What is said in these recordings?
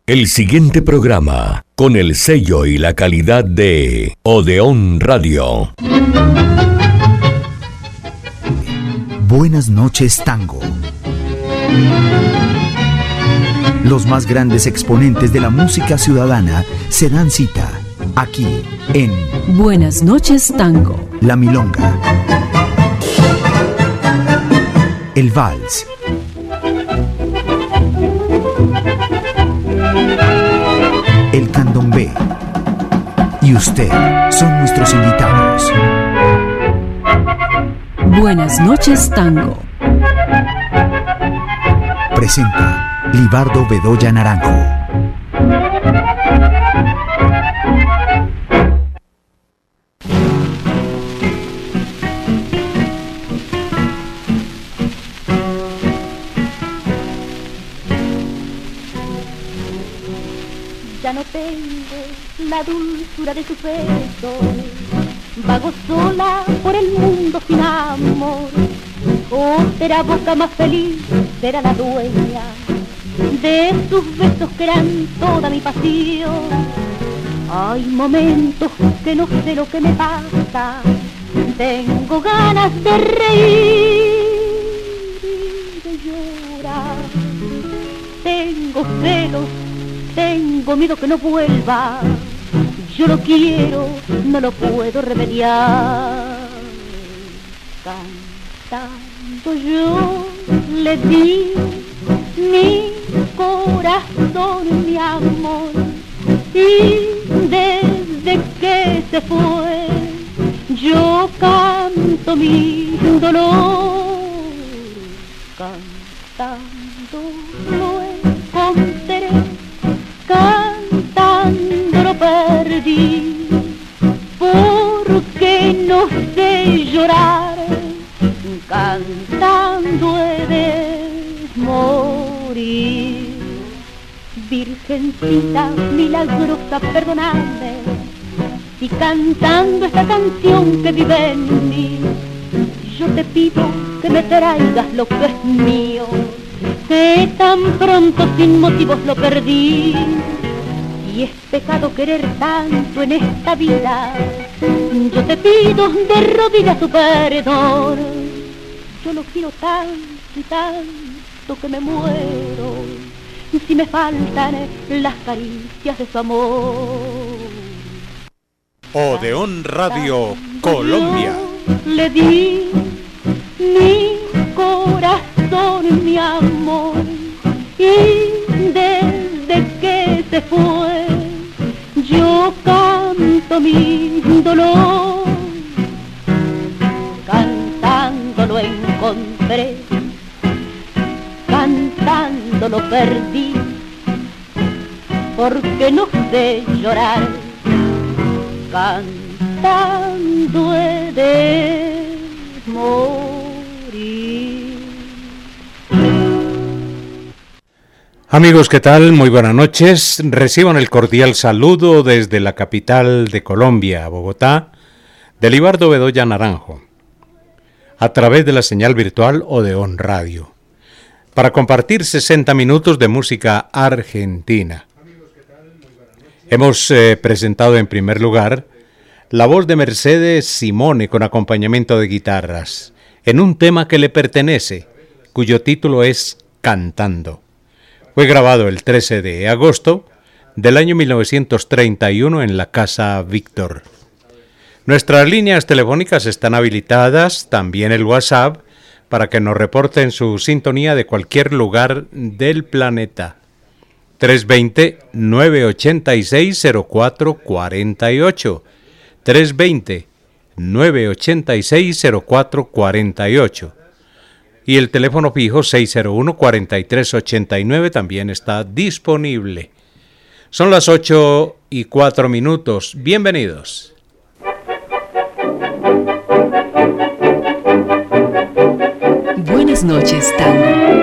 El siguiente programa, con el sello y la calidad de Odeón Radio. Buenas noches, Tango. Los más grandes exponentes de la música ciudadana se dan cita aquí en Buenas noches, Tango. La Milonga, el Vals, el Candombe y usted son nuestros invitados. Buenas noches, Tango. Presenta Libardo Bedoya Naranjo. Ya no tengo la dulzura de tus besos, vago sola por el mundo sin amor. Otra boca más feliz será la dueña de tus besos que eran toda mi pasión. Hay momentos que no sé lo que me pasa, tengo ganas de reír y de llorar. Tengo celos, tengo miedo que no vuelva, yo lo quiero, no lo puedo remediar. Cantando yo le di mi corazón, mi amor, y desde que se fue yo canto mi dolor. Cantando lo encontré, cantando lo perdí, porque no sé llorar, cantando he de morir. Virgencita milagrosa, perdonadme si cantando esta canción que vive en mí, yo te pido que me traigas lo que es mío, que tan pronto sin motivos lo perdí. Y es pecado querer tanto en esta vida, yo te pido de rodillas tu perdón. Yo lo quiero tanto y tanto que me muero si me faltan las caricias de su amor. Odeón Radio Colombia. Yo le di mi corazón, mi amor, y desde que se fue yo canto mi dolor. Cantando lo encontré, cantando lo perdí, porque no sé llorar, cantando he de morir. Amigos, ¿qué tal? Muy buenas noches. Reciban el cordial saludo desde la capital de Colombia, Bogotá, de Libardo Bedoya Naranjo, a través de la señal virtual Odeón Radio, para compartir 60 minutos de música argentina. Hemos presentado en primer lugar la voz de Mercedes Simone con acompañamiento de guitarras, en un tema que le pertenece, cuyo título es Cantando. Fue grabado el 13 de agosto del año 1931 en la Casa Víctor. Nuestras líneas telefónicas están habilitadas, también el WhatsApp, para que nos reporten su sintonía de cualquier lugar del planeta. 320-986-0448. 320-986-0448. Y el teléfono fijo 601-4389 también está disponible. Son las 8:04. Bienvenidos. Buenas noches, Tango.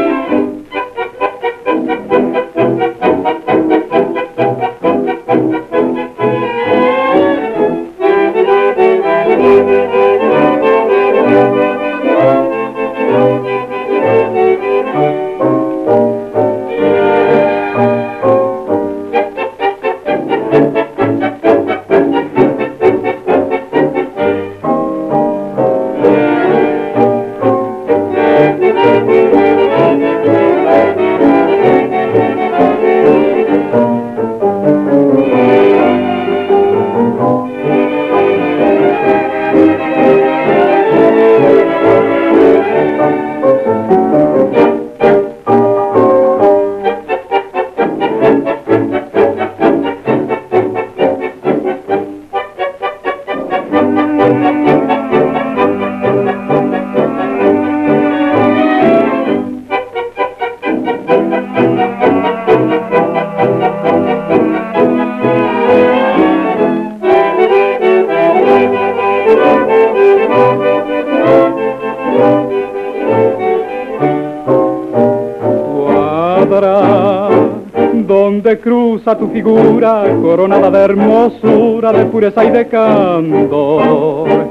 donde cruza tu figura coronada de hermosura, de pureza y de candor.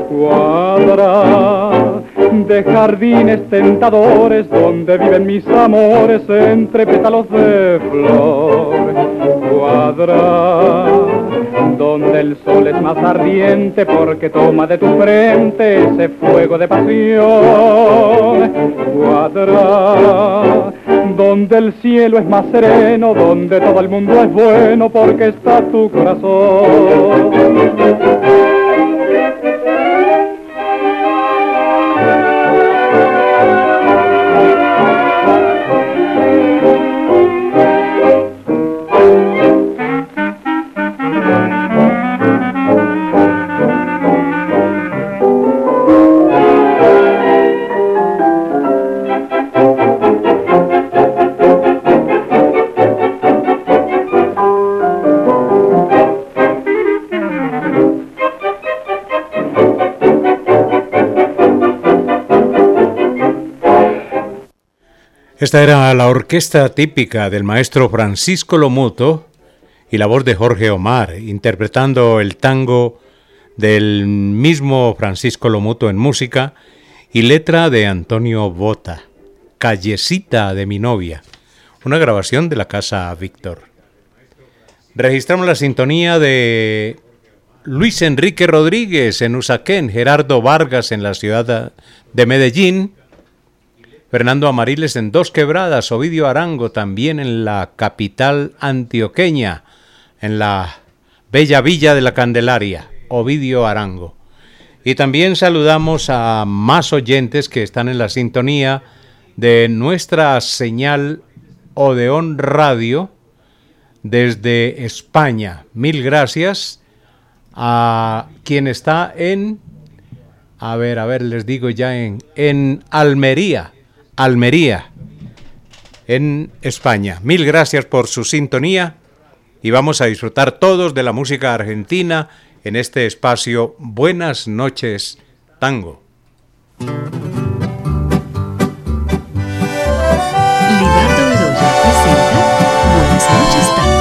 Cuadra de jardines tentadores donde viven mis amores entre pétalos de flor. Cuadra donde el sol es más ardiente porque toma de tu frente ese fuego de pasión. Cuadra donde el cielo es más sereno, donde todo el mundo es bueno porque está tu corazón. Esta era la orquesta típica del maestro Francisco Lomuto y la voz de Jorge Omar, interpretando el tango del mismo Francisco Lomuto en música y letra de Antonio Bota, Callecita de mi novia, una grabación de la Casa Víctor. Registramos la sintonía de Luis Enrique Rodríguez en Usaquén, Gerardo Vargas en la ciudad de Medellín, Fernando Amariles en Dos Quebradas, Ovidio Arango también en la capital antioqueña, en la bella villa de la Candelaria, Ovidio Arango. Y también saludamos a más oyentes que están en la sintonía de nuestra señal Odeón Radio desde España. Mil gracias a quien está en, les digo ya en Almería, en España. Mil gracias por su sintonía y vamos a disfrutar todos de la música argentina en este espacio Buenas noches, Tango. Libardo Bedoya presenta Buenas noches, Tango.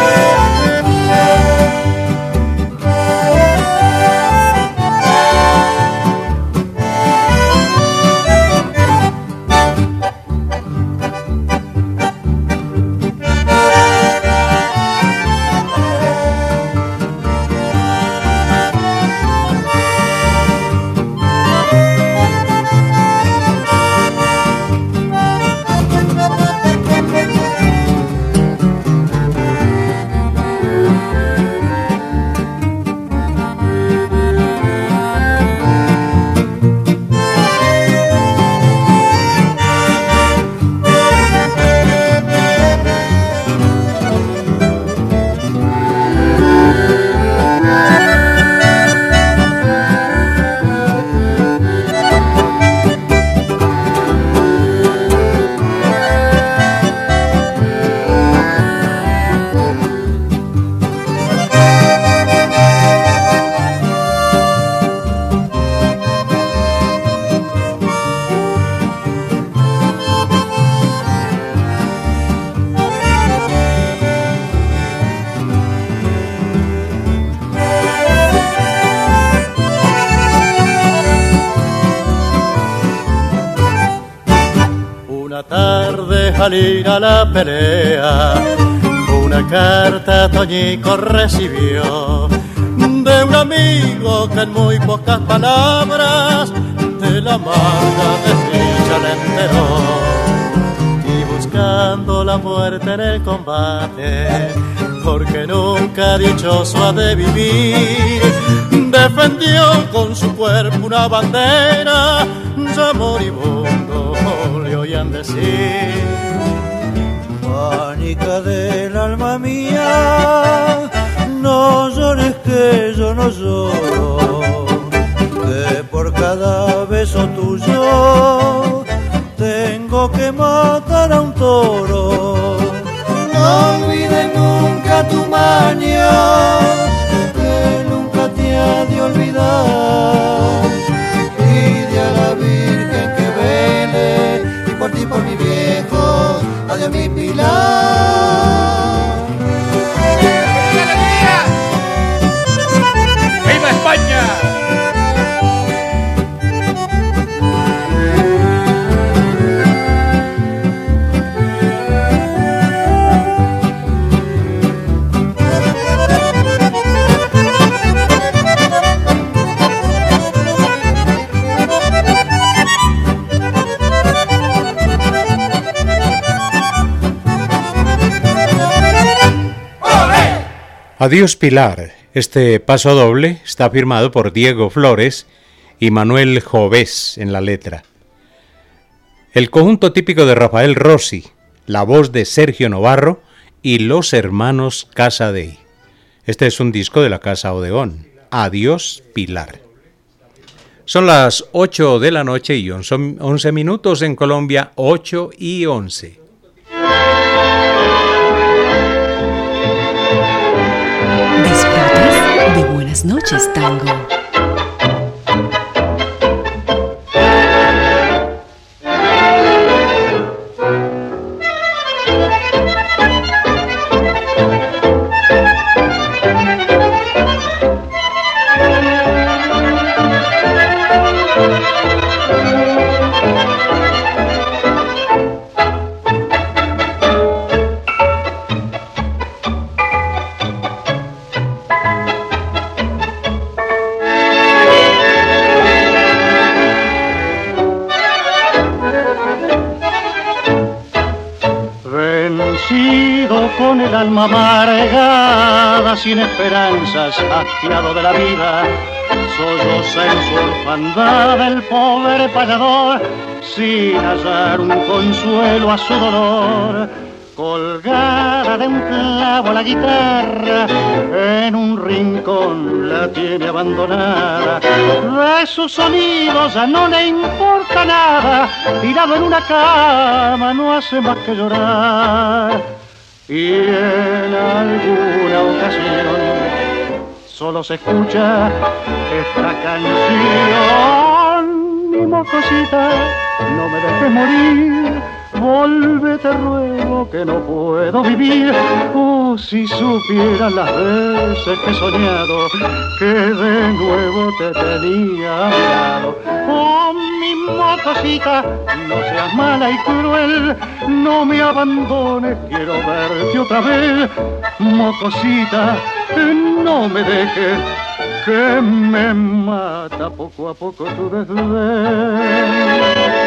Al ir a la pelea, una carta Toñico recibió de un amigo que en muy pocas palabras de la amarga desdicha le enteró. Y buscando la muerte en el combate, porque nunca dichoso ha de vivir, defendió con su cuerpo una bandera, ya moribundo le oían decir. Pánica del alma mía, no llores que yo no lloro, que por cada beso tuyo tengo que matar a un toro. No olvides nunca tu maña, que nunca te ha de olvidar. Pide a la Virgen que vele y por ti por mi viejo, adiós mi Pilar. Adiós Pilar. Este paso doble está firmado por Diego Flores y Manuel Jovés en la letra. El conjunto típico de Rafael Rossi, la voz de Sergio Novarro y los hermanos Casadei. Este es un disco de la Casa Odeón. Adiós Pilar. Son las 8 de la noche y 11 minutos en Colombia, 8 y 11. Disfrutas de Buenas noches, Tango. Con el alma amargada, sin esperanzas, hastiado de la vida, solloza en su orfandad el pobre payador, sin hallar un consuelo a su dolor. Colgada de un clavo la guitarra, en un rincón la tiene abandonada. De sus sonidos ya no le importa nada, tirado en una cama no hace más que llorar. Y en alguna ocasión solo se escucha esta canción: mi mocosita, no me dejes morir, vuelve te ruego que no puedo vivir. Oh, si supieras las veces que he soñado que de nuevo te tenía a mi lado. Oh, mi mocosita, no seas mala y cruel, no me abandones, quiero verte otra vez. Mocosita, no me dejes, que me mata poco a poco tu desdén.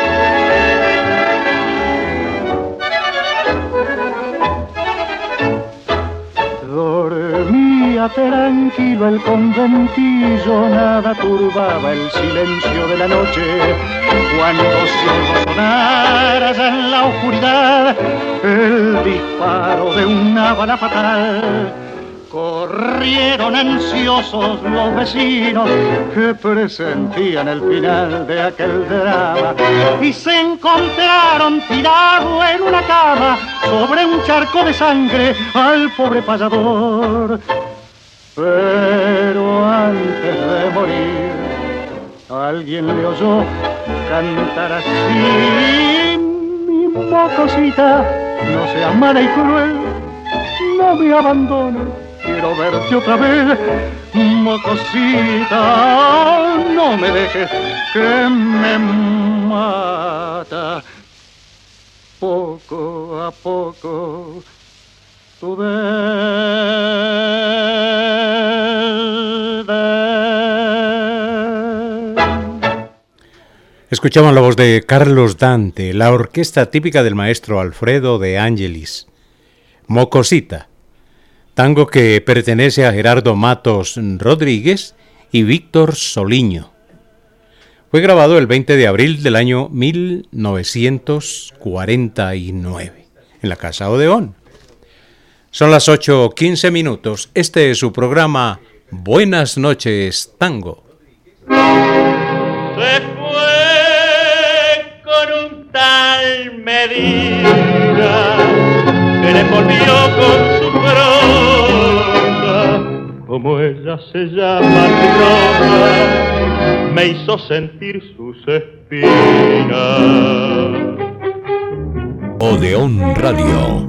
Dormía tranquilo el conventillo, nada turbaba el silencio de la noche. Cuando se oyó sonar allá en la oscuridad el disparo de una bala fatal, corrieron ansiosos los vecinos que presentían el final de aquel drama y se encontraron tirado en una cama sobre un charco de sangre al pobre payador. Pero antes de morir alguien le oyó cantar así: mi mocosita, no seas mala y cruel, no me abandones, quiero verte otra vez. Mocosita, no me dejes, que me mata poco a poco tu Escuchamos la voz de Carlos Dante, la orquesta típica del maestro Alfredo de Angelis. Mocosita, tango que pertenece a Gerardo Matos Rodríguez y Víctor Soliño. Fue grabado el 20 de abril del año 1949 en la Casa Odeón. Son las 8:15 minutos. Este es su programa Buenas noches, Tango. Se fue con un tal Medina que le envolvió con su prosa, como ella se llama rosa, me hizo sentir sus espinas. Odeón Radio.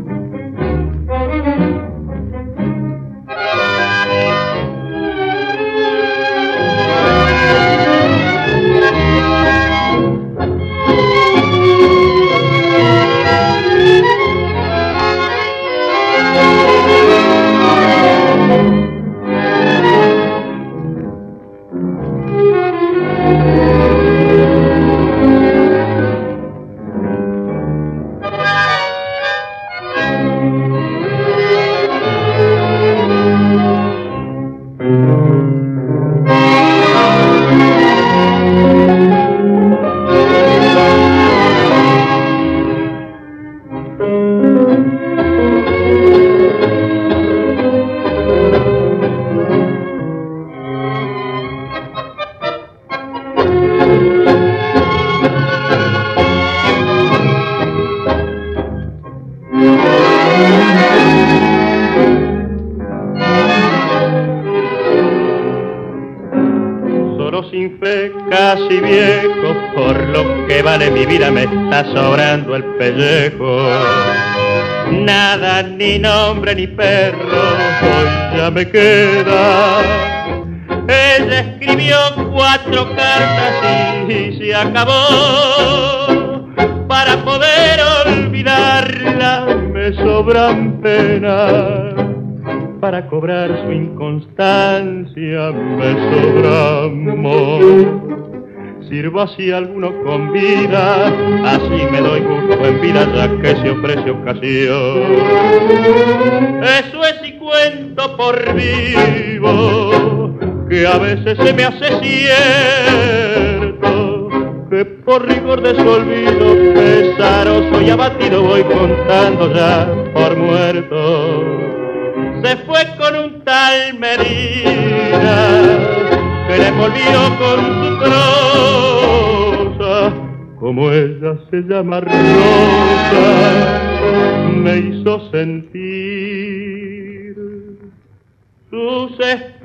y viejo, por lo que vale mi vida me está sobrando el pellejo. Nada, ni nombre, ni perro, hoy ya me queda. Ella escribió 4 cartas y se acabó. Para poder olvidarla me sobran penas. Para cobrar su inconstancia me sobra amor. Sirvo así a alguno con vida, así me doy gusto en vida ya que se ofrece ocasión. Eso es y cuento por vivo, que a veces se me hace cierto, que por rigor de su olvido pesaroso y abatido voy contando ya por muerto. Se fue con un tal Medina que le volvió con su prosa, como ella se llama Rosa, me hizo sentir sus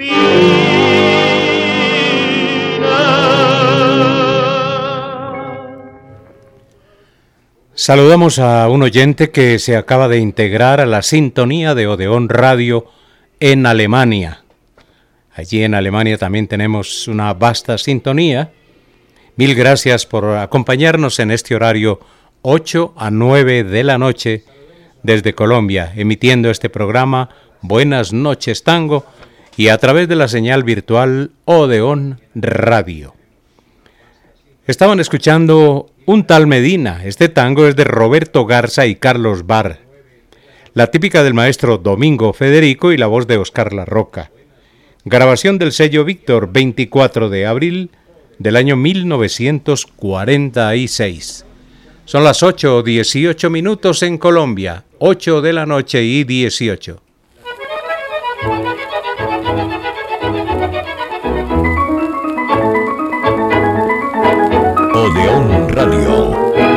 espinas. Saludamos a un oyente que se acaba de integrar a la sintonía de Odeón Radio en Alemania. Allí en Alemania también tenemos una vasta sintonía. Mil gracias por acompañarnos en este horario 8 a 9 de la noche desde Colombia, emitiendo este programa Buenas noches Tango y a través de la señal virtual Odeón Radio. Estaban escuchando Un tal Medina. Este tango es de Roberto Garza y Carlos Barr. La típica del maestro Domingo Federico y la voz de Oscar La Roca. Grabación del sello Víctor, 24 de abril del año 1946. Son las 8:18 minutos en Colombia, 8 de la noche y 18. Odeón Radio.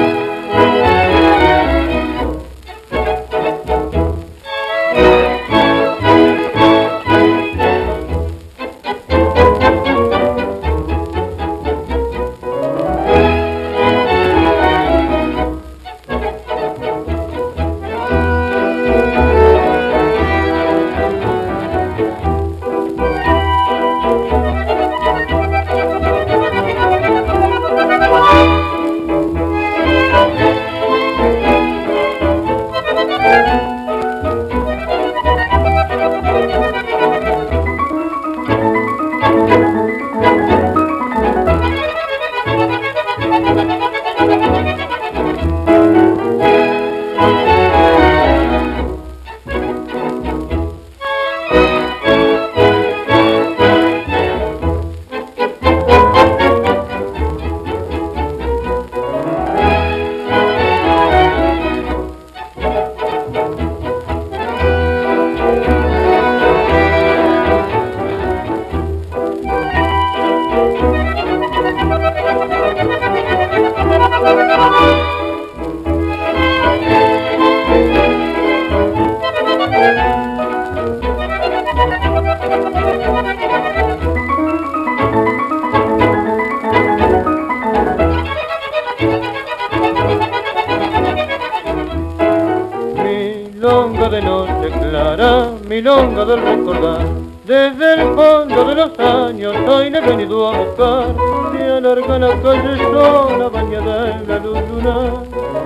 Milonga de noche clara, milonga del recordar, desde el fondo de los años hoy le he venido a buscar. Se alarga la calle sola bañada en la luz lunar,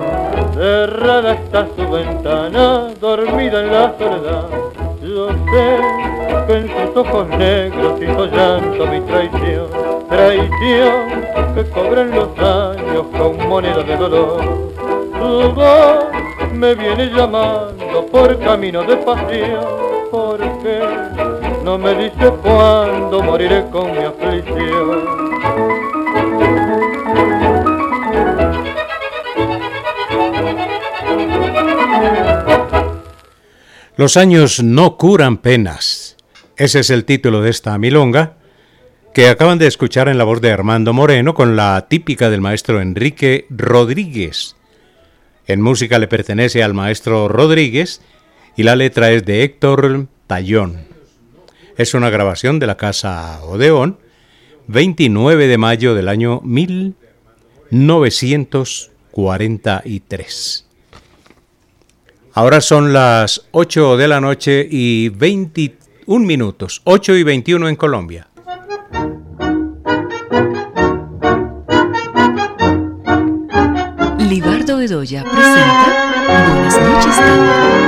cerrada está su ventana, dormida en la soledad. Yo sé que en sus ojos negros hizo llanto mi traición, traición que cobran los años con moneda de dolor. Su voz me viene llamando por camino de pasión, porque no me dice cuándo moriré con mi aflicción. Los años no curan penas. Ese es el título de esta milonga que acaban de escuchar en la voz de Armando Moreno con la típica del maestro Enrique Rodríguez. En música le pertenece al maestro Rodríguez y la letra es de Héctor Tallón. Es una grabación de la casa Odeón, 29 de mayo del año 1943. Ahora son las 8 de la noche y 21 minutos, 8 y 21 en Colombia. Libardo Bedoya presenta Buenas noches, Tango.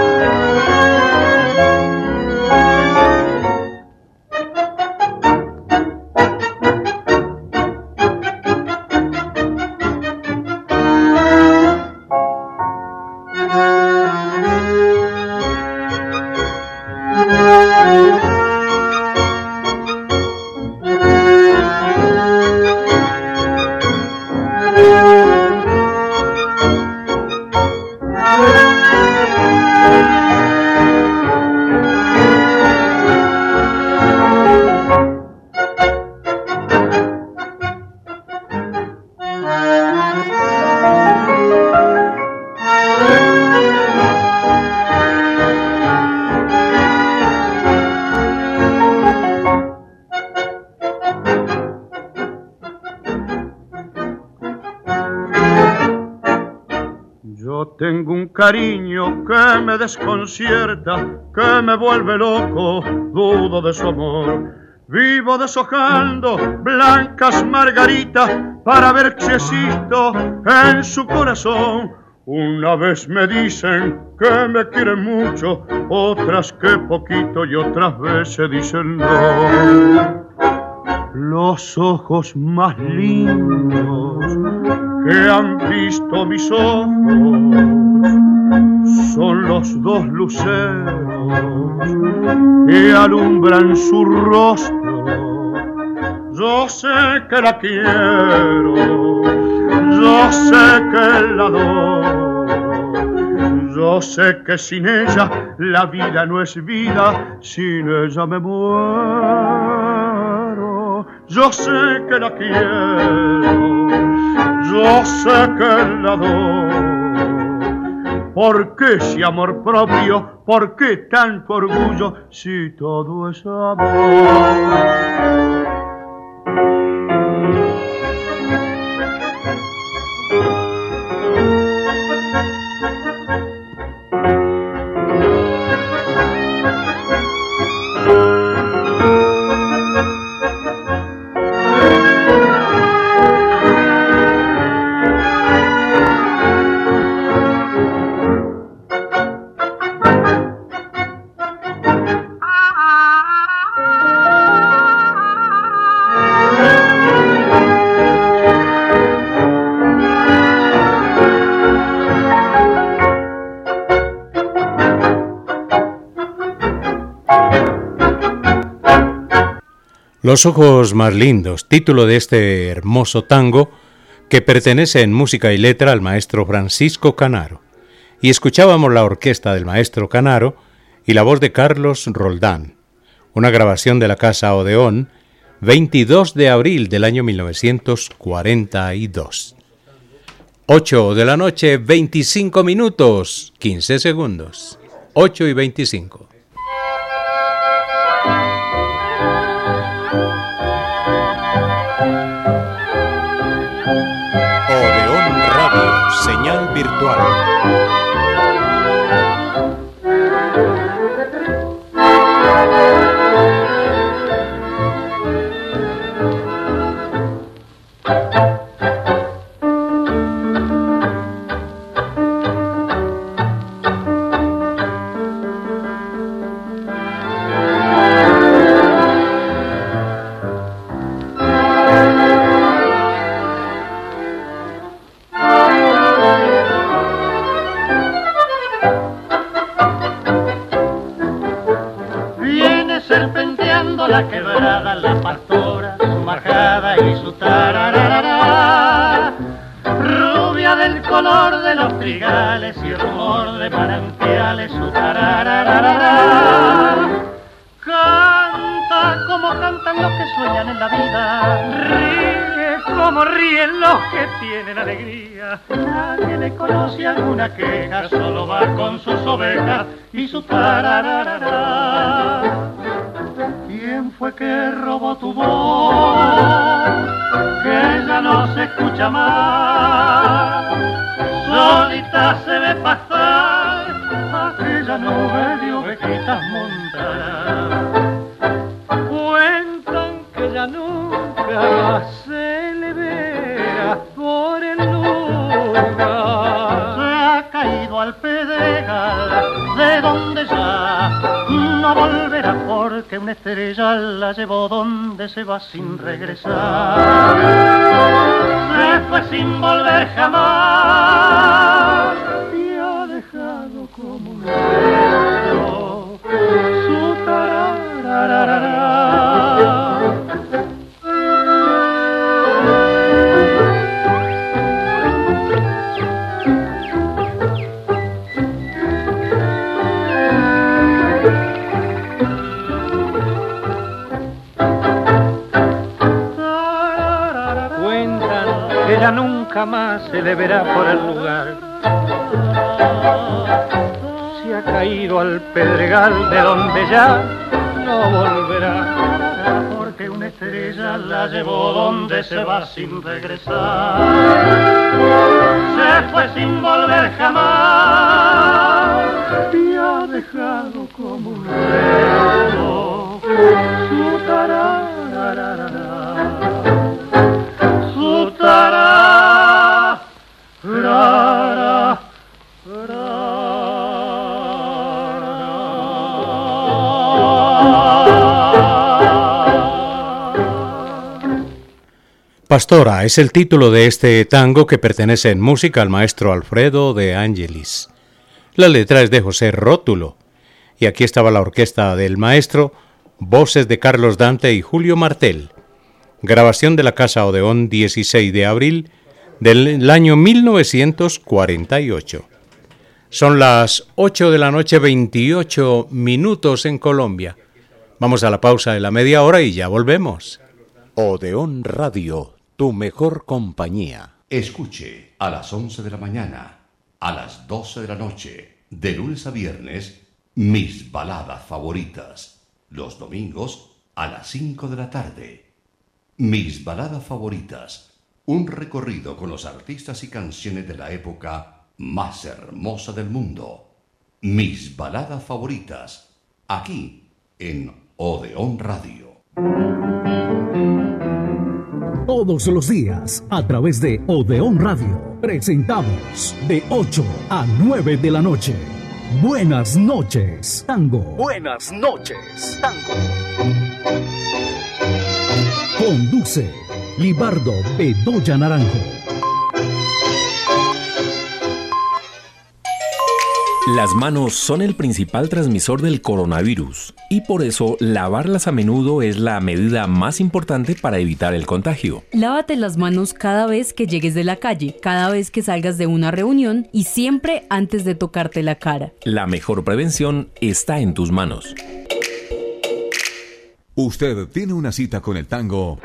Tengo un cariño que me desconcierta, que me vuelve loco, dudo de su amor. Vivo deshojando blancas margaritas para ver si existo en su corazón. Una vez me dicen que me quieren mucho, otras que poquito y otras veces dicen no. Los ojos más lindos que han visto mis ojos son los dos luceros que alumbran su rostro. Yo sé que la quiero, yo sé que la adoro, yo sé que sin ella la vida no es vida, sin ella me muero. Yo sé que la quiero, yo sé que la adoro. ¿Por qué ese amor propio? ¿Por qué tanto orgullo si todo es amor? Los ojos más lindos, título de este hermoso tango que pertenece en música y letra al maestro Francisco Canaro. Y escuchábamos la orquesta del maestro Canaro y la voz de Carlos Roldán, una grabación de la Casa Odeón, 22 de abril del año 1942. 8 de la noche, 25 minutos, 15 segundos. 8 y 25. Odeón Radio, señal virtual. La quebrada, la pastora, su majada y su tarararara, rubia del color de los trigales y rumor de manantiales, su tarararara, canta como cantan los que sueñan en la vida, ríe como ríen los que tienen alegría, nadie le conoce alguna queja, solo va con sus ovejas y su tarararara. ¿Quién fue fue que robó tu voz? Que ya no se escucha más, solita se ve pasar aquella nube de ovejitas montadas. Cuentan que ya nunca más se le verá por el lugar. Se ha caído al pedregal de donde ya no volverá, porque una estrella la llevó donde se va sin regresar. Se fue sin volver jamás y ha dejado como un resto su tarararara. Ella nunca más se le verá por el lugar. Se ha caído al pedregal de donde ya no volverá, porque una estrella la llevó donde se va sin regresar. Se fue sin volver jamás y ha dejado como un resto su tarararara. Pastora es el título de este tango que pertenece en música al maestro Alfredo de Angelis. La letra es de José Rótulo y aquí estaba la orquesta del maestro, voces de Carlos Dante y Julio Martel. Grabación de la Casa Odeón, 16 de abril del año 1948. Son las 8 de la noche, 28 minutos en Colombia. Vamos a la pausa de la media hora y ya volvemos. Odeón Radio, tu mejor compañía. Escuche a las 11 de la mañana, a las 12 de la noche, de lunes a viernes, mis baladas favoritas. Los domingos a las 5 de la tarde. Mis baladas favoritas, un recorrido con los artistas y canciones de la época más hermosa del mundo. Mis baladas favoritas, aquí en Odeón Radio. Todos los días, a través de Odeón Radio, presentamos de 8 a 9 de la noche. Buenas noches, tango. Buenas noches, tango. Conduce Libardo Bedoya Naranjo. Las manos son el principal transmisor del coronavirus y por eso lavarlas a menudo es la medida más importante para evitar el contagio. Lávate las manos cada vez que llegues de la calle, cada vez que salgas de una reunión y siempre antes de tocarte la cara. La mejor prevención está en tus manos. Usted tiene una cita con el tango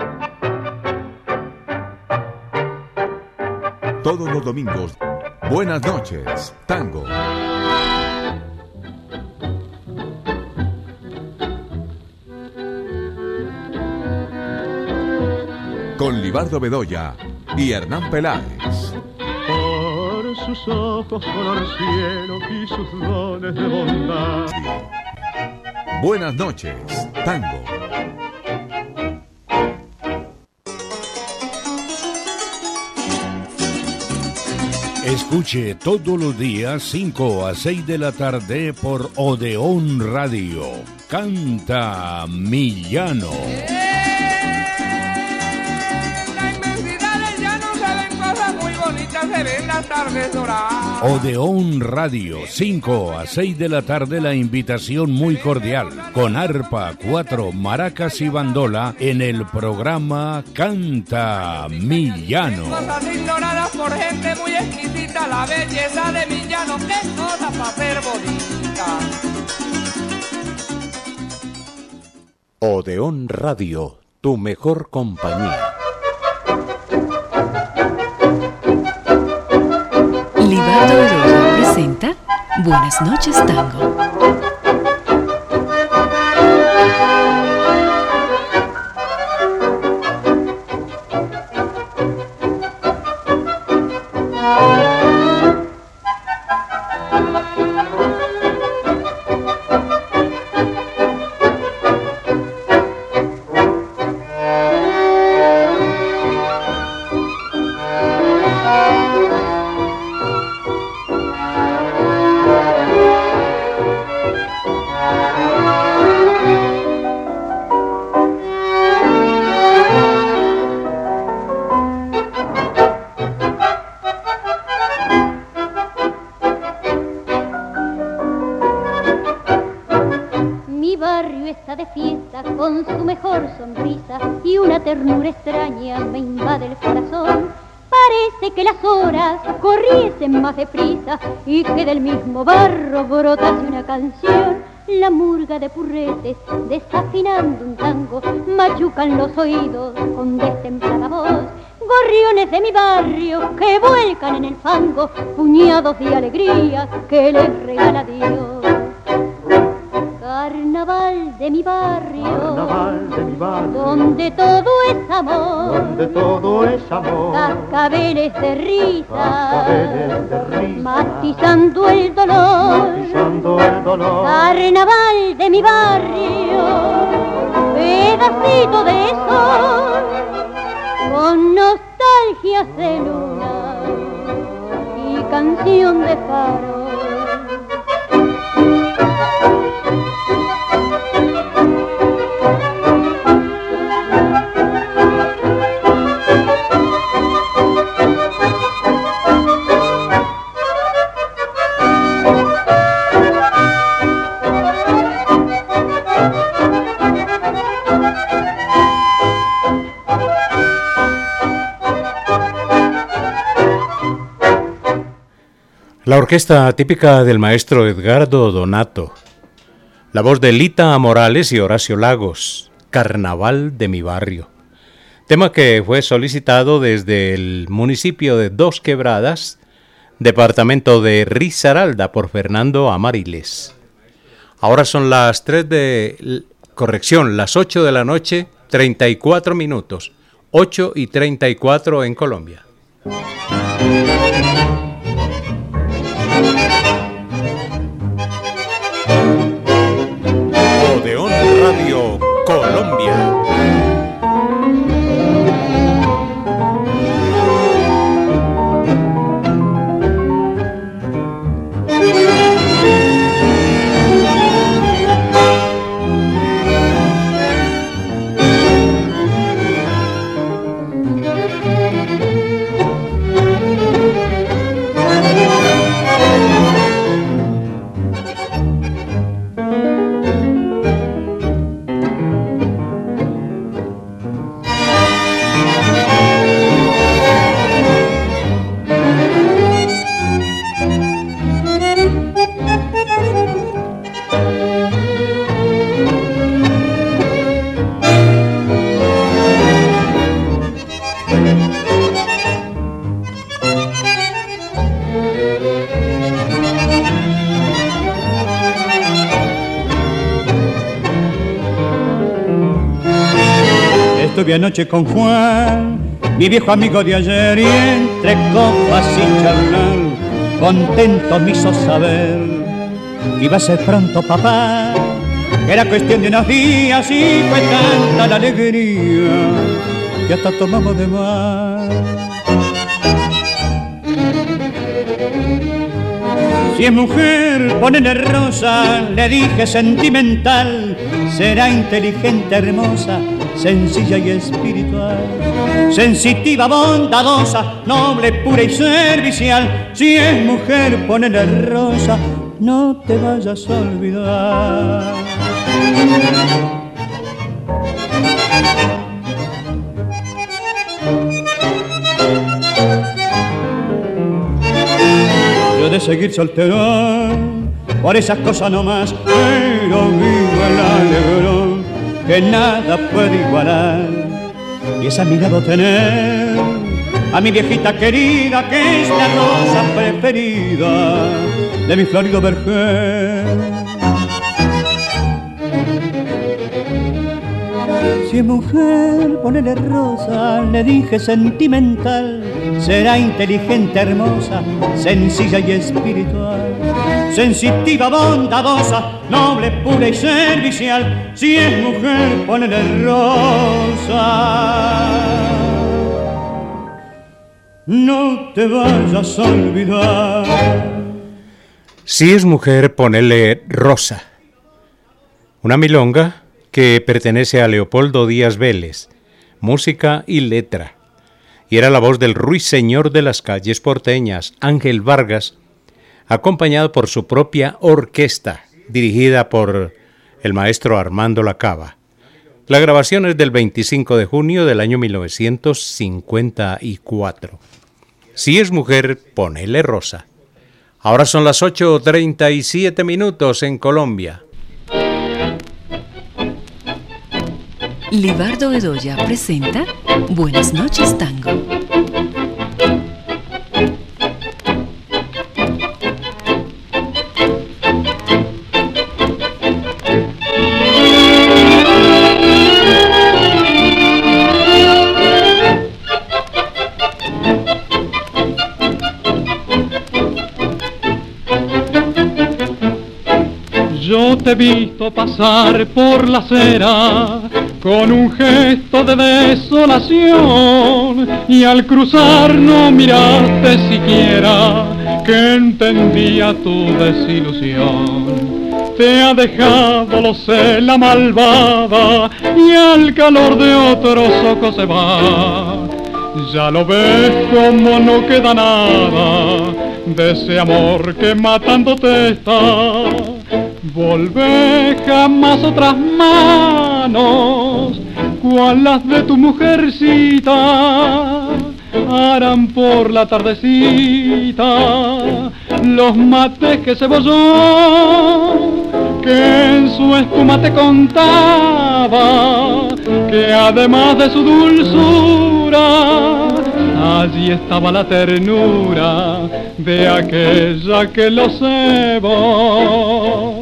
todos los domingos. Buenas noches, tango. Con Libardo Bedoya y Hernán Peláez. Por sus ojos color cielo y sus dones de bondad. Buenas noches, tango. Escuche todos los días 5 a 6 de la tarde por Odeón Radio. Canta Millano. Se ven las tardes doradas. Odeón Radio, 5 a 6 de la tarde, la invitación muy cordial, con arpa, 4 maracas y bandola en el programa Canta Millano. Cosas ignoradas por gente muy exquisita, la belleza de Millano, qué cosa para ser bonita. Odeón Radio, tu mejor compañía. Libardo Bedoya presenta Buenas noches, tango. De fiesta con su mejor sonrisa y una ternura extraña me invade el corazón. Parece que las horas corriesen más deprisa y que del mismo barro brotase una canción. La murga de purretes desafinando un tango machucan los oídos con destemplada voz. Gorriones de mi barrio que vuelcan en el fango puñados de alegría que les regala Dios. Carnaval de mi barrio, donde todo es amor, cascabeles de risa, matizando el dolor. Carnaval de mi barrio, pedacito de sol, con nostalgias de luna y canción de farol. La orquesta típica del maestro Edgardo Donato, la voz de Lita Morales y Horacio Lagos, Carnaval de mi barrio, tema que fue solicitado desde el municipio de Dos Quebradas, departamento de Risaralda, por Fernando Amariles. Ahora son las 8 de la noche, 34 minutos, 8:34 en Colombia. Odeón Radio Colombia. Estuve anoche con Juan, mi viejo amigo de ayer, y entre copas y charlar, contento me hizo saber que iba a ser pronto papá, que era cuestión de unos días y fue tanta la alegría que hasta tomamos de más. Si es mujer, ponele rosa, le dije sentimental, será inteligente, hermosa, sencilla y espiritual, sensitiva, bondadosa, noble, pura y servicial. Si es mujer, ponele rosa, no te vayas a olvidar. Yo de seguir solterón, por esas cosas nomás, pero vivo el alegrón que nada puede igualar, y es a mi lado tener a mi viejita querida, que es la rosa preferida de mi florido vergel. Si es mujer, ponele rosa, le dije sentimental, será inteligente, hermosa, sencilla y espiritual, sensitiva, bondadosa, noble, pura y servicial. Si es mujer, ponele rosa, no te vayas a olvidar. Si es mujer, ponele rosa, Una milonga que pertenece a Leopoldo Díaz Vélez, música y letra, y era la voz del ruiseñor de las calles porteñas, Ángel Vargas, acompañado por su propia orquesta, dirigida por el maestro Armando Lacaba. La grabación es del 25 de junio del año 1954. Si es mujer, ponele rosa. Ahora son las 8:37 minutos en Colombia. Libardo Bedoya presenta Buenas noches, Tango. Yo te he visto pasar por la acera con un gesto de desolación y al cruzar no miraste siquiera que entendía tu desilusión. Te ha dejado, lo sé, la malvada y al calor de otros ojos se va. Ya lo ves como no queda nada de ese amor que matándote está. Volvé, jamás otras manos, cual las de tu mujercita, harán por la tardecita los mates que cebolló, que en su espuma te contaba, que además de su dulzura, allí estaba la ternura de aquella que lo cebó.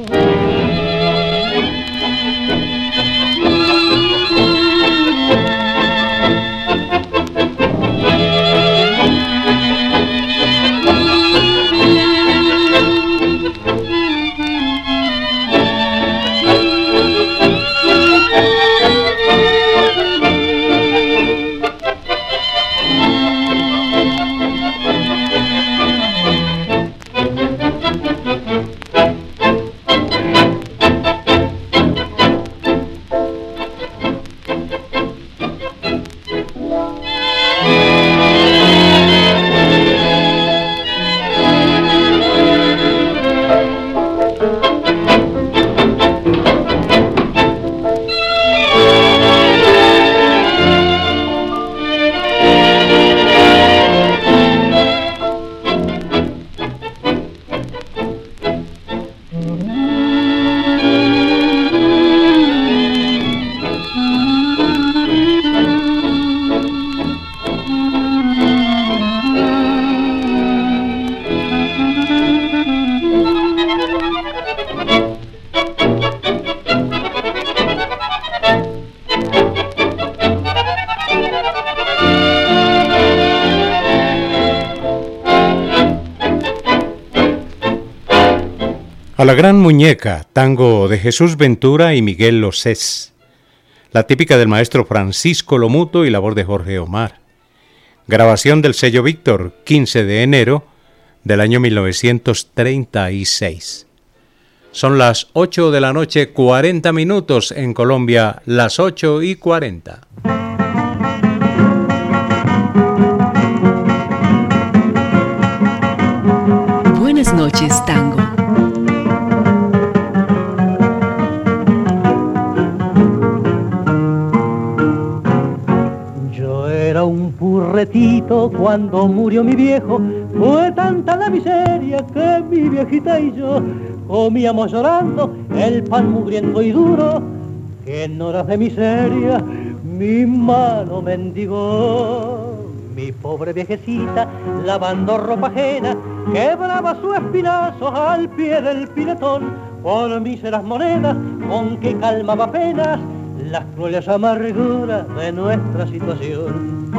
A la Gran Muñeca, tango de Jesús Ventura y Miguel Losés. La típica del maestro Francisco Lomuto y la voz de Jorge Omar. Grabación del sello Víctor, 15 de enero del año 1936. Son las 8 de la noche, 40 minutos en Colombia, las 8:40. Buenas noches, Tango. Cuando murió mi viejo, fue tanta la miseria que mi viejita y yo comíamos llorando el pan mugriento y duro, que en horas de miseria mi mano mendigó. Mi pobre viejecita, lavando ropa ajena, quebraba su espinazo al pie del piletón, por míseras monedas con que calmaba apenas las crueles amarguras de nuestra situación.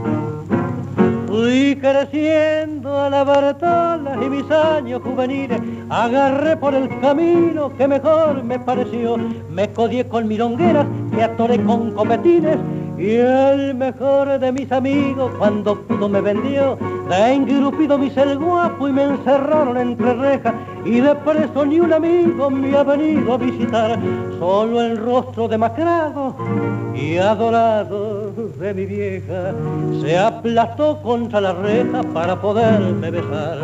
Fui creciendo a la Bartola y mis años juveniles agarré por el camino que mejor me pareció. Me codié con milongueras, me atoré con copetines Y el mejor de mis amigos cuando pudo me vendió. De engrupido me hice el guapo y me encerraron entre rejas. Y de preso ni un amigo me ha venido a visitar. Solo el rostro demacrado y adorado de mi vieja se aplastó contra la reja para poderme besar.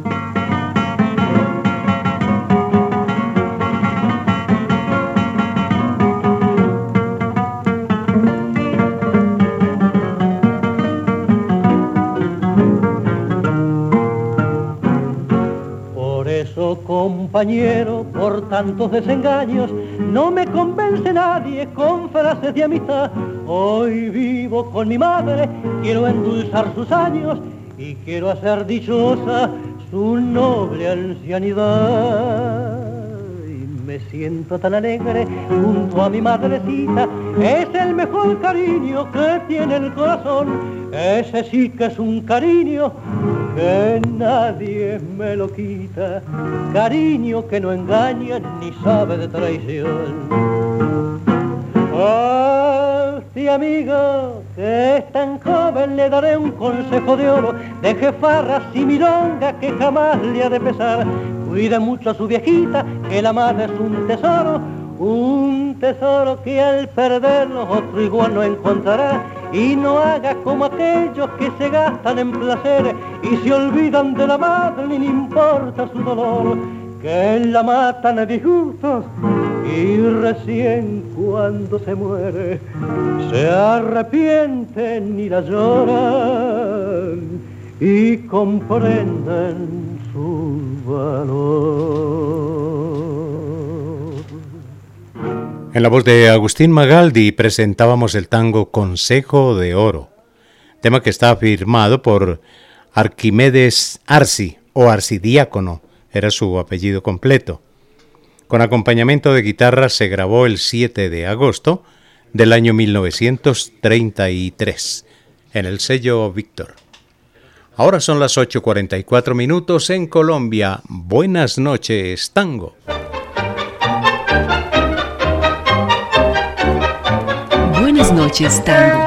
Compañero, por tantos desengaños, no me convence nadie con frases de amistad. Hoy vivo con mi madre, quiero endulzar sus años y quiero hacer dichosa su noble ancianidad. Y me siento tan alegre junto a mi madrecita, es el mejor cariño que tiene el corazón. Ese sí que es un cariño que nadie me lo quita, cariño que no engaña ni sabe de traición. A este amigo que es tan joven le daré un consejo de oro, deje farras y milonga que jamás le ha de pesar. Cuide mucho a su viejita, que la madre es un tesoro que al perderlo otro igual no encontrará. Y no haga como aquellos que se gastan en placeres y se olvidan de la madre ni le importa su dolor, que la matan a disgustos y recién cuando se muere se arrepienten y la lloran y comprenden su valor. En la voz de Agustín Magaldi presentábamos el tango Consejo de Oro, tema que está firmado por Arquimedes Arci, o Arcidiácono, era su apellido completo. Con acompañamiento de guitarra se grabó el 7 de agosto del año 1933, en el sello Víctor. Ahora son las 8:44 en Colombia. Buenas noches, tango. Buenas noches, tango.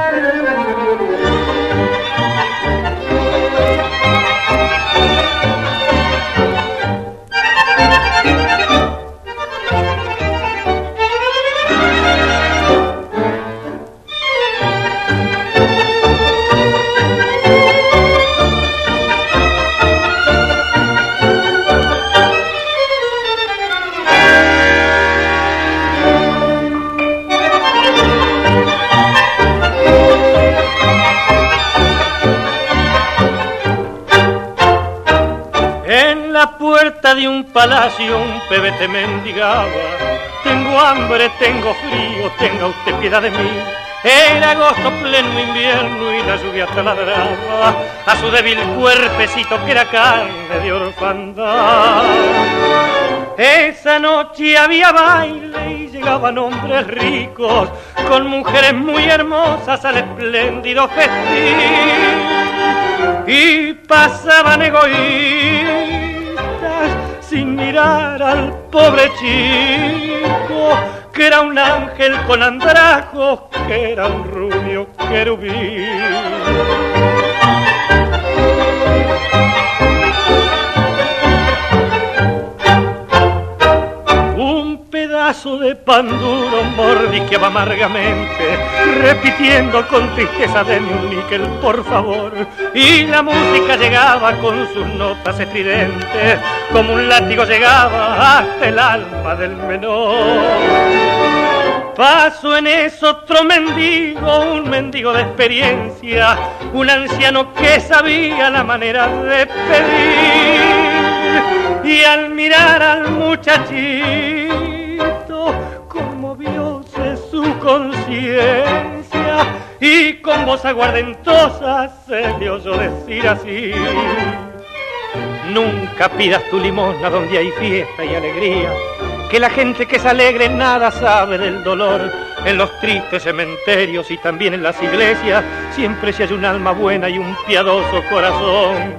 De un palacio un pebete mendigaba, tengo hambre, tengo frío, tenga usted piedad de mí. Era agosto, pleno invierno y la lluvia taladraba a su débil cuerpecito que era carne de orfandad. Esa noche había baile y llegaban hombres ricos con mujeres muy hermosas al espléndido festín y pasaban egoístas sin mirar al pobre chico, que era un ángel con andrajos, que era un rubio querubín. Un pedazo de pan duro mordisqueaba amargamente, repitiendo con tristeza: deme un níquel, por favor. Y la música llegaba con sus notas estridentes, como un látigo llegaba hasta el alma del menor. Pasó en eso otro mendigo, un mendigo de experiencia, un anciano que sabía la manera de pedir. Y al mirar al muchachito, conmovióse su conciencia y con voz aguardentosa se le oyó decir así: nunca pidas tu limosna donde hay fiesta y alegría, que la gente que es alegre nada sabe del dolor. En los tristes cementerios y también en las iglesias siempre se halla un alma buena y un piadoso corazón.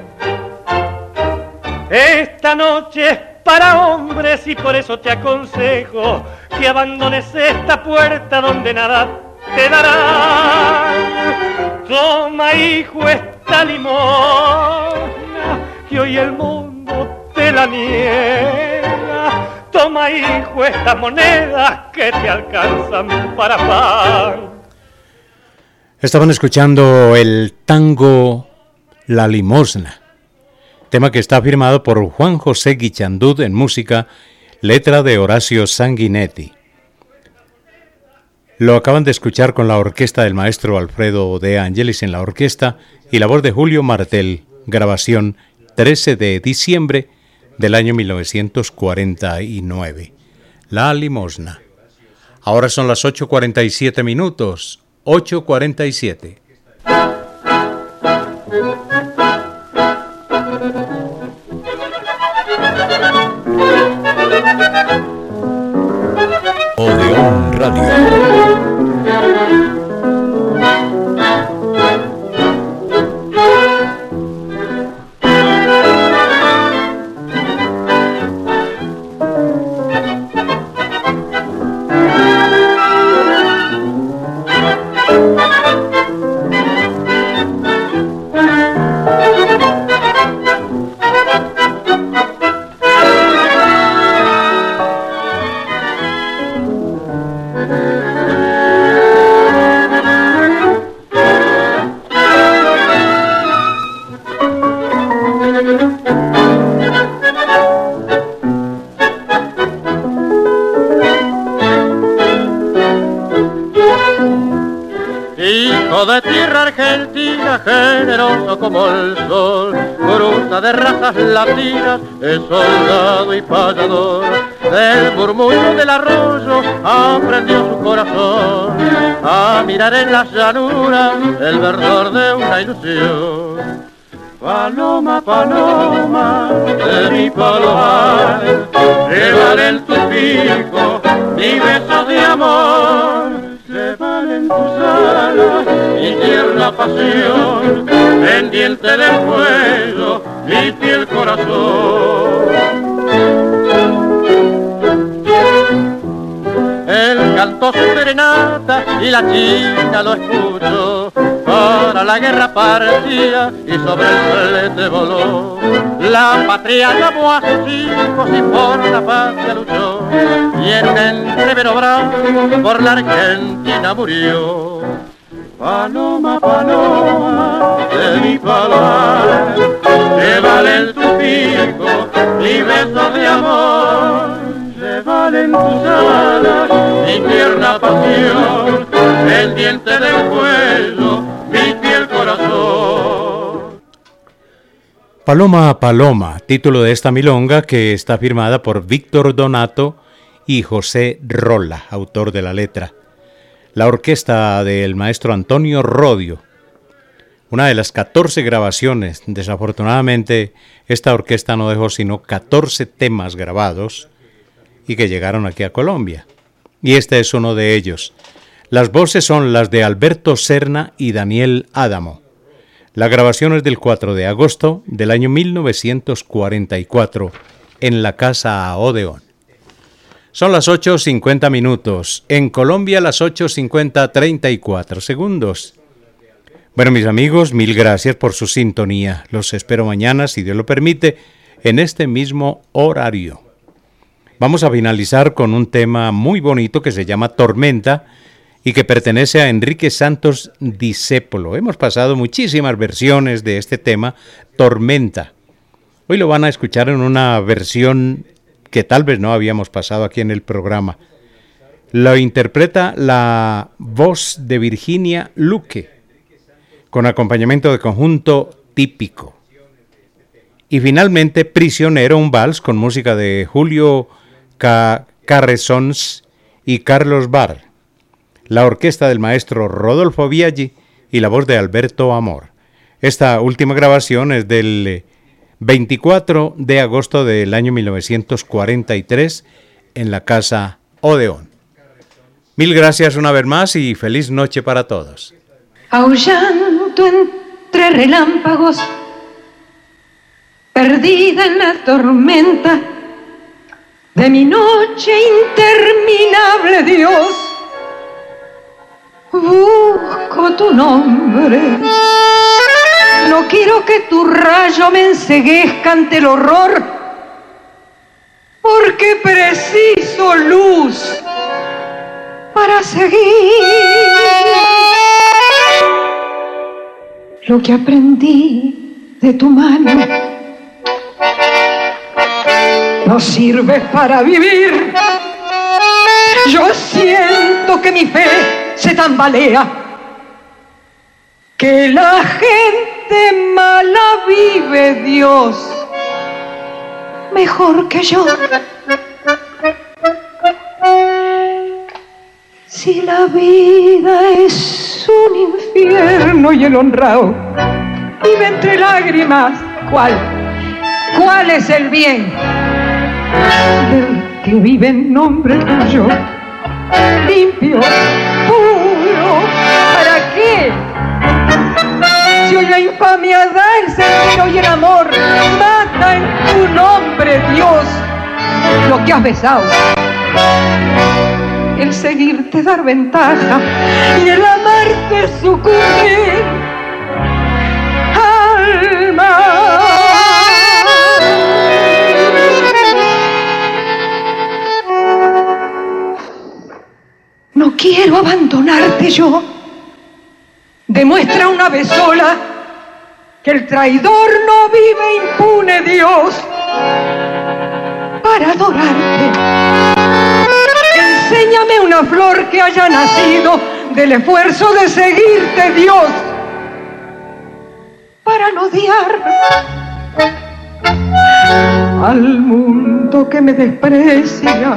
Esta noche es para hombres y por eso te aconsejo que abandones esta puerta donde nada te darán. Toma, hijo, esta limosna, que hoy el mundo te la niega. Toma, hijo, estas monedas que te alcanzan para pan. Estaban escuchando el tango La Limosna, tema que está firmado por Juan José Guichandud en música, letra de Horacio Sanguinetti. Lo acaban de escuchar con la orquesta del maestro Alfredo De Angelis en la orquesta y la voz de Julio Martel, grabación 13 de diciembre del año 1949. La Limosna. Ahora son las 8:47 minutos. 8:47. Odeón Radio. Hijo de tierra argentina, generoso como el sol, cruza de razas latinas, es soldado y payador. Del murmullo del arroyo aprendió su corazón a mirar en las llanuras el verdor de una ilusión. Paloma, paloma de mi palomar, llevar en tu pico mi beso de amor. Llevar en tus alas mi tierna pasión, pendiente del cuello mi fiel corazón. Él cantó su serenata y la china lo escuchó. Para la guerra partía y sobre el flete voló. La patria llamó a sus hijos y por la patria luchó. Y en un entrevero bravo por la Argentina murió. Paloma, paloma de mi palomar, llévale en tu pico mi beso de amor. Llévale en tus alas mi tierna pasión, pendiente del cuello mi fiel corazón. Paloma, paloma, título de esta milonga que está firmada por Víctor Donato y José Rolla, autor de la letra. La orquesta del maestro Antonio Rodio. Una de las 14 grabaciones. Desafortunadamente, esta orquesta no dejó sino 14 temas grabados y que llegaron aquí a Colombia. Y este es uno de ellos. Las voces son las de Alberto Serna y Daniel Adamo. La grabación es del 4 de agosto del año 1944 en la Casa Odeón. Son las 8:50 minutos. En Colombia las 8:34 segundos. Bueno, mis amigos, mil gracias por su sintonía. Los espero mañana, si Dios lo permite, en este mismo horario. Vamos a finalizar con un tema muy bonito que se llama Tormenta y que pertenece a Enrique Santos Discépolo. Hemos pasado muchísimas versiones de este tema, Tormenta. Hoy lo van a escuchar en una versión que tal vez no habíamos pasado aquí en el programa. Lo interpreta la voz de Virginia Luque, con acompañamiento de conjunto típico. Y finalmente, Prisionero, un vals con música de Julio Carrezons y Carlos Barr, la orquesta del maestro Rodolfo Biaggi y la voz de Alberto Amor. Esta última grabación es del 24 de agosto del año 1943 en la Casa Odeón. Mil gracias una vez más y feliz noche para todos. Aullando entre relámpagos, perdida en la tormenta de mi noche interminable, Dios, Busco tu nombre. No quiero que tu rayo me enceguezca ante el horror, porque preciso luz para seguir. Lo que aprendí de tu mano no sirve para vivir. Yo siento que mi fe se tambalea, que la gente mala vive, Dios, mejor que yo. Si la vida es un infierno y el honrado vive entre lágrimas, ¿cuál es el bien? Del que vive en nombre tuyo, limpio, puro, ¿para qué? Si hoy la infamia da el sentido y el amor, mata en tu nombre, Dios, lo que has besado. El seguirte dar ventaja y el amarte sucumbir. Alma, no quiero abandonarte yo. Demuestra una vez sola que el traidor no vive impune, Dios, para adorarte. Enséñame una flor que haya nacido del esfuerzo de seguirte, Dios, para no odiar al mundo que me desprecia,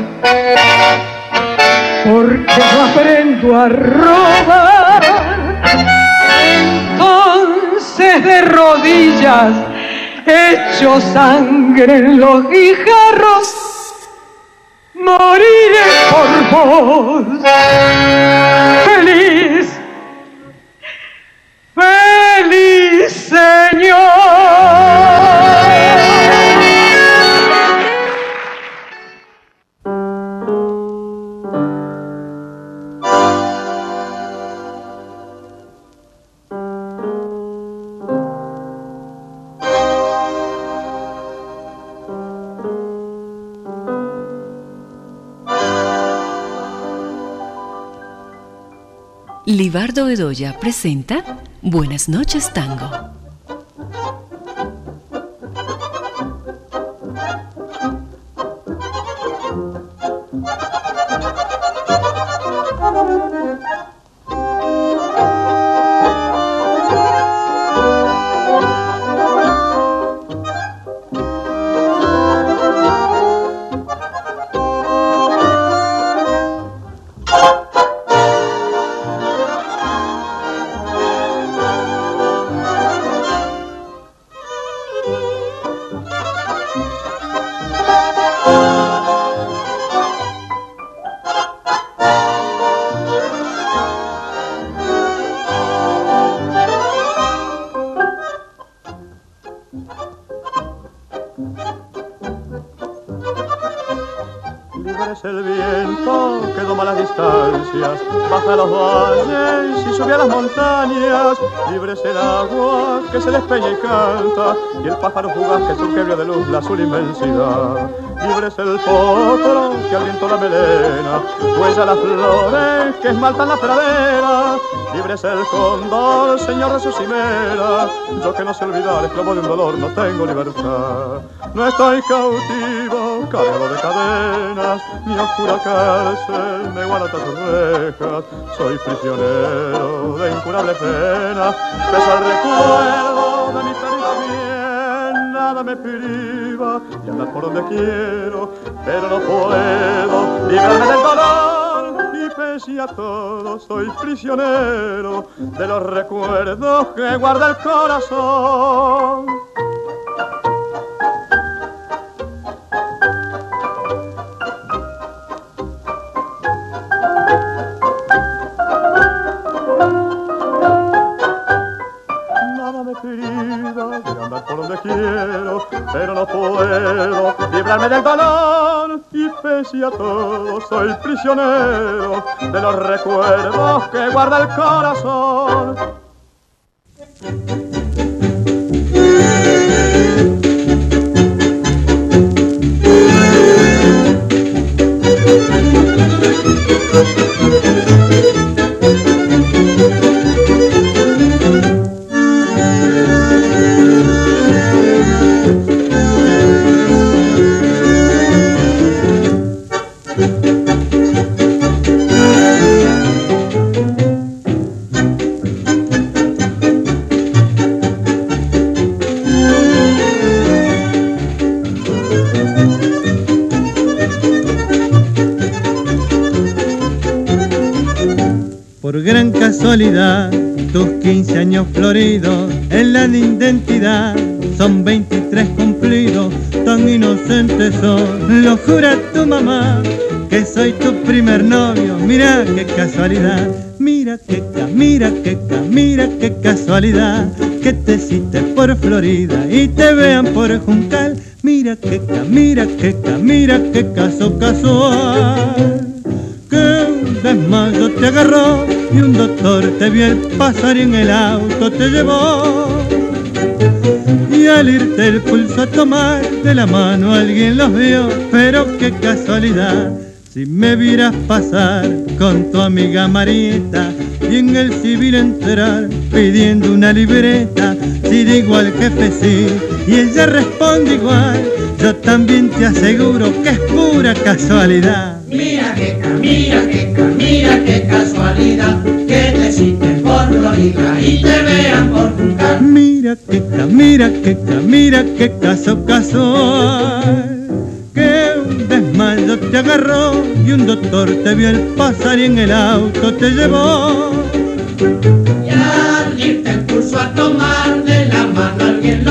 porque yo aprendo a robar. Entonces de rodillas, hecho sangre en los guijarros, moriré por vos. Feliz, feliz Señor. Libardo Bedoya presenta Buenas noches, Tango. Es el viento que doma las distancias, baja los valles y sube a las montañas. Libre es el agua que se despeña y canta, y el pájaro fugaz que surge de luz la azul inmensidad. Libre es el potro que al viento la melena huella las flores que esmaltan la pradera. Libre es el cóndor, señor de su cimera. Yo que no sé olvidar, esclavo de un dolor, no tengo libertad. No estoy cautivo, cargado de cadenas, mi oscura cárcel me guarda sus rejas. Soy prisionero de incurables penas, pesa el recuerdo de mi feliz. Nada me priva de andar por donde quiero, pero no puedo librarme del dolor. Y pese a todo soy prisionero de los recuerdos que guarda el corazón. De andar por donde quiero, pero no puedo librarme del dolor. Y pese y a todo soy prisionero de los recuerdos que guarda el corazón. Por gran casualidad, tus 15 años floridos en la identidad son 23 cumplidos, tan inocentes son. Lo jura tu mamá que soy tu primer novio. Mira qué casualidad, mira qué casualidad, que te hiciste por Florida y te vean por Juncal. Mira qué caso casual. Que un desmayo te agarró y un doctor te vio el pasar y en el auto te llevó. Y al irte el pulso a tomar, de la mano alguien los vio. Pero qué casualidad, si me vieras pasar con tu amiga Marieta y en el civil entrar pidiendo una libreta. Si digo al jefe sí y ella responde igual, yo también te aseguro que es pura casualidad. Mira qué casualidad, que te hiciste por Florida y te vean por Juncal. Mira qué caso casual, que un desmayo te agarró y un doctor te vio el pasar y en el auto te llevó. Y al irte el curso a tomar, de la mano alguien